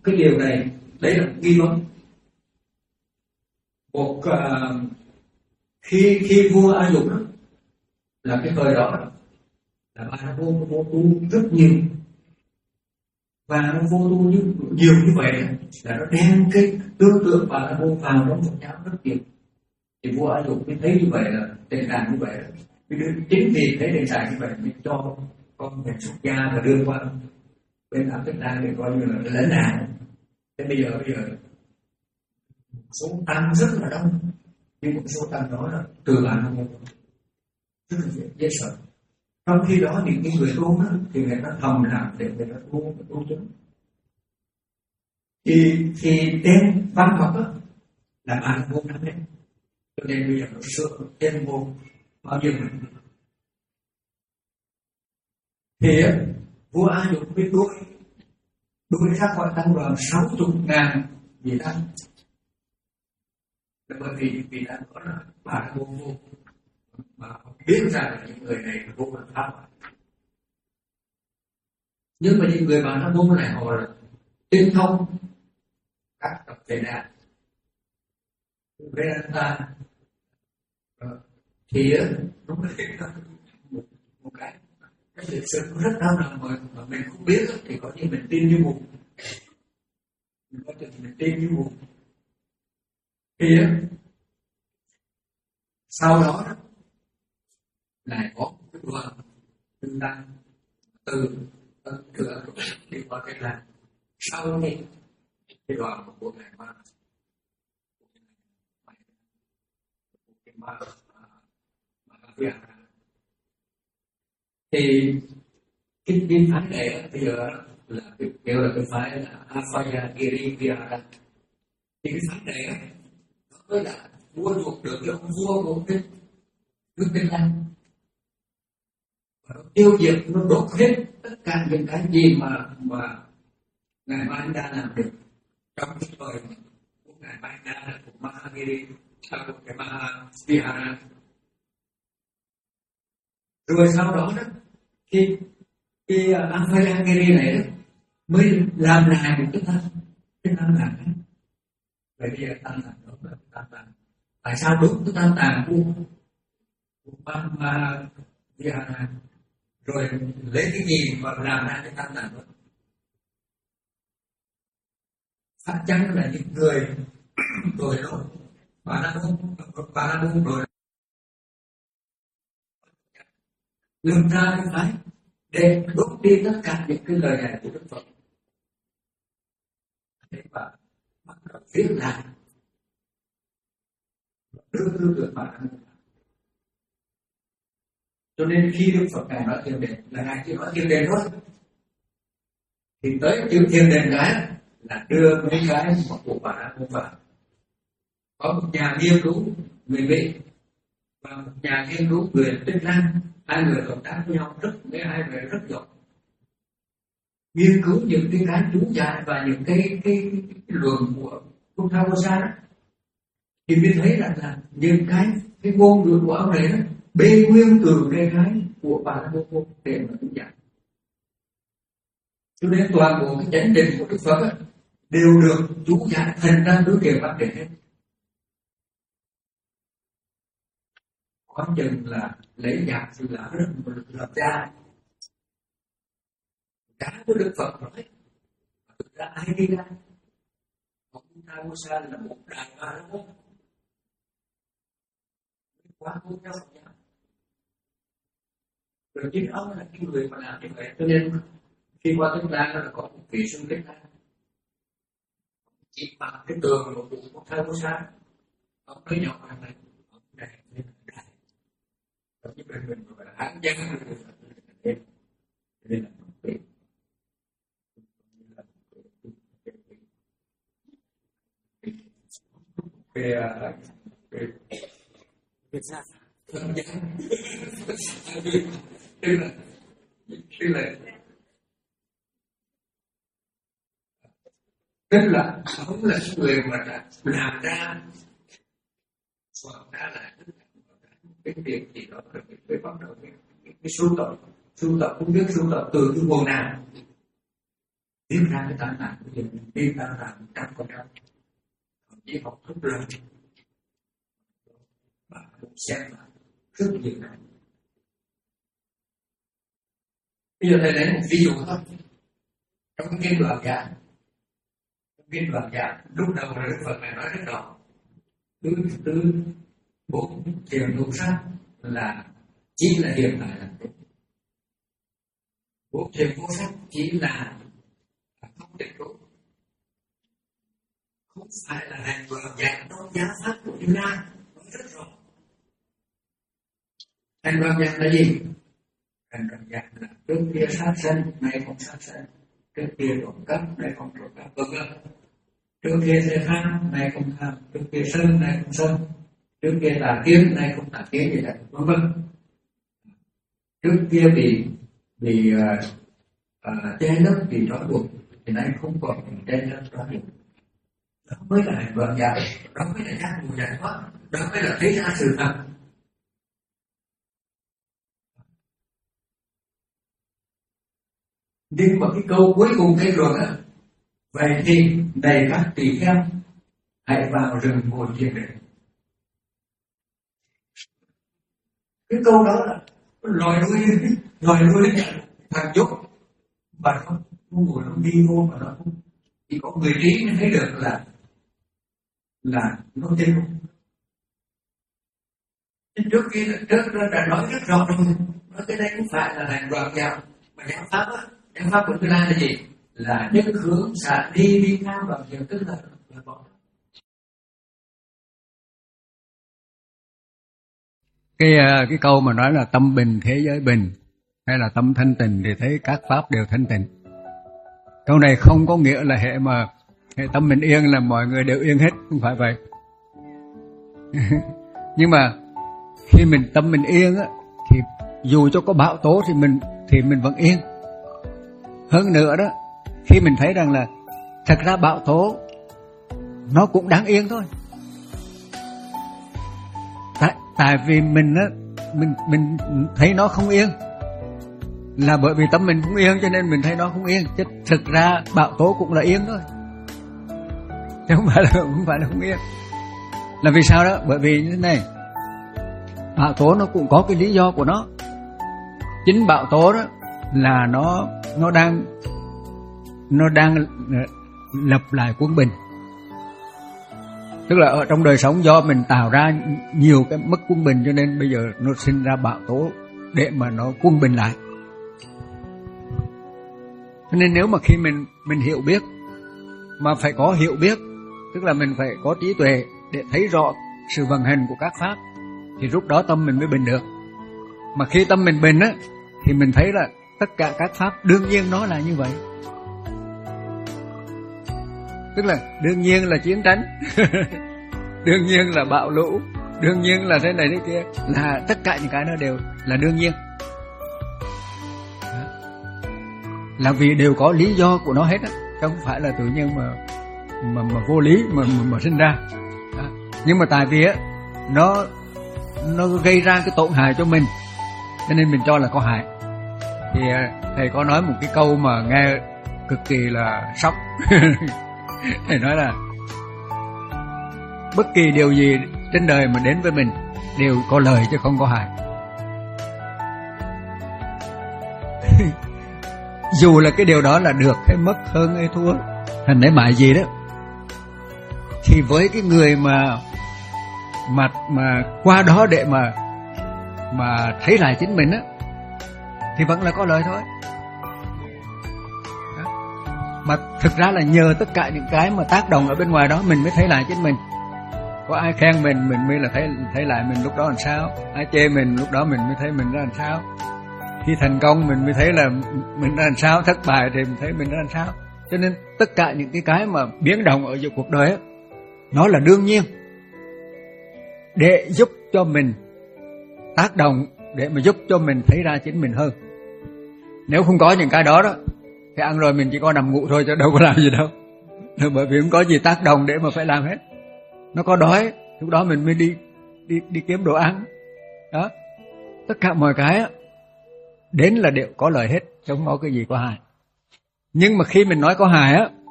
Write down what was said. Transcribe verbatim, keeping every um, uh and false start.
cái điều này đấy là nghi vấn. Một uh, khi khi vua A Dục đó, là cái thời đó là Bà La Môn vô tu rất nhiều, và nó vô tu như, nhiều như vậy là nó đem cái tư tưởng Bà La Môn vào trong Phật giáo rất nhiều. Thì vua A Dục mới thấy như vậy là tình trạng như vậy, chính vì thấy tình trạng như vậy mới cho con mình xuất gia và đưa qua bên Áp Tích Đa để coi như là lãnh đạo. Thế bây giờ bây giờ số tăng rất là đông, nhưng một số tăng đó là từ Bà La Môn rất là dễ, dễ sợ. Trong khi đó những cái người tu đó thì người ta thầm làm để người ta tu tu chứng. Thì thì trên văn học đó là Bà La Môn nắm đến, cho nên bây giờ nó sửa trên môn bao nhiêu này. Thì vua A Dục biết đuổi đuổi các quan tăng đoàn sáu chục ngàn vị tăng, là bởi vì vị tăng đó là Bà La Môn vô, mà biết rằng là những người này là vô là pháp. Nhưng mà những người Bà La Môn này họ là tinh thông các tập thể đàn Vedanta, thì nó mới một, một cái cái thực sự rất đau lòng mà, mà mình không biết thì có như mình tin như mù, mình có thể mình tin như mù. Thì sau đó lại có một cái đoàn tinh tăng từ Ấn Cửa đi qua cái làng. Sau này cái đoàn của ngài Ma Ma Ma thì cái cái phái này bây giờ là kêu là cái phái là Apayagiri Vihara. Thì cái phái này nó là mua chuộc được cho ông vua của cái nước Việt Nam, và nó tiêu diệt, nó đốt hết tất cả những cái gì mà mà ngài Mahinda làm được trong cái thời của ngài Mahinda, của Mahagiri, của cái Mahavihara. Rồi sau đó đó khi cái Apayagiri này đó, mới làm lại một cái tăng cái tăng tàng. Vậy bây giờ tăng tàng đó là tăng tàng. Tại sao đúng cái tăng tàng của Mahavihara rồi lấy cái gì mà làm ra cái tăng tàng đó? Chắc chắn là những người rồi đó Bà La Môn Bà La Môn rồi lưng ra cái phái để đốt đi tất cả những cái lời này của Đức Phật, để mà bắt đầu viết lại đưa tư tưởng Bà La Môn. Cho nên khi Đức Phật ngài nói thiền định là ngài chỉ nói thiền định thôi, thì tới chữ thiền định cái là đưa mấy cái của Bà La Môn vào. Có một nhà nghiên cứu người Mỹ và một nhà nghiên cứu người Tích Lan, hai người hợp tác với nhau rất mấy hai người rất giỏi, nghiên cứu những cái cái chú giải và những cái cái, cái, cái luận của Buddha đó, thì mới thấy rằng là những cái cái ngôn ngữ của ông này đó bê nguyên từ cái cái của Bà La Môn để mà chú giải. Cho nên toàn bộ cái chánh định của Đức Phật ấy, đều được chú giải thành ra đối kiều văn định hết. Có chừng là lấy nhạc thì là rất lập ra cả của Đức Phật nói, thực ra ai đi ra ông Buddha là một đại Bà La Môn quá cố nhau nhau, rồi chính ông là cái người mà làm như vậy. Cho nên khi qua Tích Lan là có một vị sư Tích Lan chỉ bằng cái tường của cụ Buddha Buddha, ông nói nhỏ hàng này ông này đại như mình mình gọi là hán dân nên là cái cái cái sao thân dân tức là tức là tức là ông là người mà đã làm ra soạn ra lại cái việc gì đó rồi mới bắt đầu cái cái sưu tập sưu tập không biết sưu tập từ cái nguồn nào, viết ra cái tai nạn của mình, viết ra là một trăm phần trăm, chỉ học thuốc lên và cũng xem lại rất nhiều này. Bây giờ thầy lấy một ví dụ thôi. Trong cái kinh Đoạt Giả, trong kinh Đoạt Giả lúc đầu là Đức Phật này nói rất rõ, thứ thứ bốn thiền vô sắc là chỉ là hiện tại là bốn thiền vô sắc chỉ là không tịch trụ, không phải là hành Đoạt Giả trong giá pháp của chúng ta. Nói rất rõ hành Đoạt Giả là gì? Hành Đoạt Giả là trước kia sát sanh, nay không sát sanh, trước kia trộm cắp, nay không trộm cắp, vân vân. Trước kia sẽ tham, nay không tham, trước kia sân, nay không sân, trước kia tà kiến, nay không tà kiến, gì đó, vân vân. Trước kia bị bị uh, uh, che lấp, bị trói buộc, thì nay không còn bị che lấp trói buộc. Đó mới là hành Đoạt Giả, đó mới là giác ngộ giải thoát, đó mới là thấy ra sự thật. Nhưng mà cái câu cuối cùng kết luận á, vậy thì này các tỳ kheo hãy vào rừng ngồi thiền định. Cái câu đó là loài nuôi loài nuôi thằng dốt mà không không ngồi nó đi vô mà nó không, chỉ có người trí mới thấy được là là nó tiêu. Nhưng trước khi trước đã nói rất rõ rồi, nói cái đây không phải là hành Đoạt Giả mà giáo pháp á. Giáo pháp của Như Lai là gì? Là nhất hướng xả đi đi tham vào nhiều, tức là là bỏ. Cái cái câu mà nói là tâm bình thế giới bình, hay là tâm thanh tịnh thì thấy các pháp đều thanh tịnh. Câu này không có nghĩa là hệ mà hệ tâm mình yên là mọi người đều yên hết, không phải vậy. Nhưng mà khi mình tâm mình yên á, thì dù cho có bão tố thì mình thì mình vẫn yên. Hơn nữa đó, khi mình thấy rằng là thật ra bão tố nó cũng đáng yên thôi. Tại, tại vì mình á, mình mình thấy nó không yên là bởi vì tâm mình không yên cho nên mình thấy nó không yên. Chứ thực ra bão tố cũng là yên thôi, chứ không phải là không phải là không yên. Là vì sao đó? Bởi vì như thế này, bão tố nó cũng có cái lý do của nó. Chính bão tố đó là nó nó đang nó đang lập lại quân bình. Tức là ở trong đời sống do mình tạo ra nhiều cái mất quân bình cho nên bây giờ nó sinh ra bão tố để mà nó quân bình lại. Cho nên nếu mà khi mình mình hiểu biết, mà phải có hiểu biết, tức là mình phải có trí tuệ để thấy rõ sự vận hành của các pháp, thì lúc đó tâm mình mới bình được. Mà khi tâm mình bình á, thì mình thấy là tất cả các pháp đương nhiên nó là như vậy. Tức là đương nhiên là chiến tranh, đương nhiên là bão lũ, đương nhiên là thế này thế kia, là tất cả những cái nó đều là đương nhiên. Là vì đều có lý do của nó hết á, chứ không phải là tự nhiên mà mà mà vô lý mà mà, mà sinh ra. Đó. Nhưng mà tại vì á nó nó gây ra cái tổn hại cho mình, cho nên mình cho là có hại. Thì thầy có nói một cái câu mà nghe cực kỳ là sốc. Thầy nói là bất kỳ điều gì trên đời mà đến với mình đều có lợi chứ không có hại. Dù là cái điều đó là được hay mất, hơn hay thua, thành để mại gì đó, thì với cái người mà mà mà qua đó để mà mà thấy lại chính mình á, thì vẫn là có lợi thôi. Đó. Mà thực ra là nhờ tất cả những cái mà tác động ở bên ngoài đó mình mới thấy lại chính mình. Có ai khen mình, mình mới là thấy thấy lại mình lúc đó làm sao. Ai chê mình, lúc đó mình mới thấy mình ra làm sao. Khi thành công mình mới thấy là mình ra làm sao, thất bại thì mình thấy mình ra làm sao. Cho nên tất cả những cái cái mà biến động ở giữa cuộc đời ấy, nó là đương nhiên để giúp cho mình tác động, để mà giúp cho mình thấy ra chính mình hơn. Nếu không có những cái đó đó thì ăn rồi mình chỉ có nằm ngủ thôi chứ đâu có làm gì đâu. Bởi vì không có gì tác động để mà phải làm hết. Nó có đói, lúc đó mình mới đi đi đi kiếm đồ ăn. Đó. Tất cả mọi cái á, đến là đều có lợi hết, chứ không có cái gì có hại. Nhưng mà khi mình nói có hài á,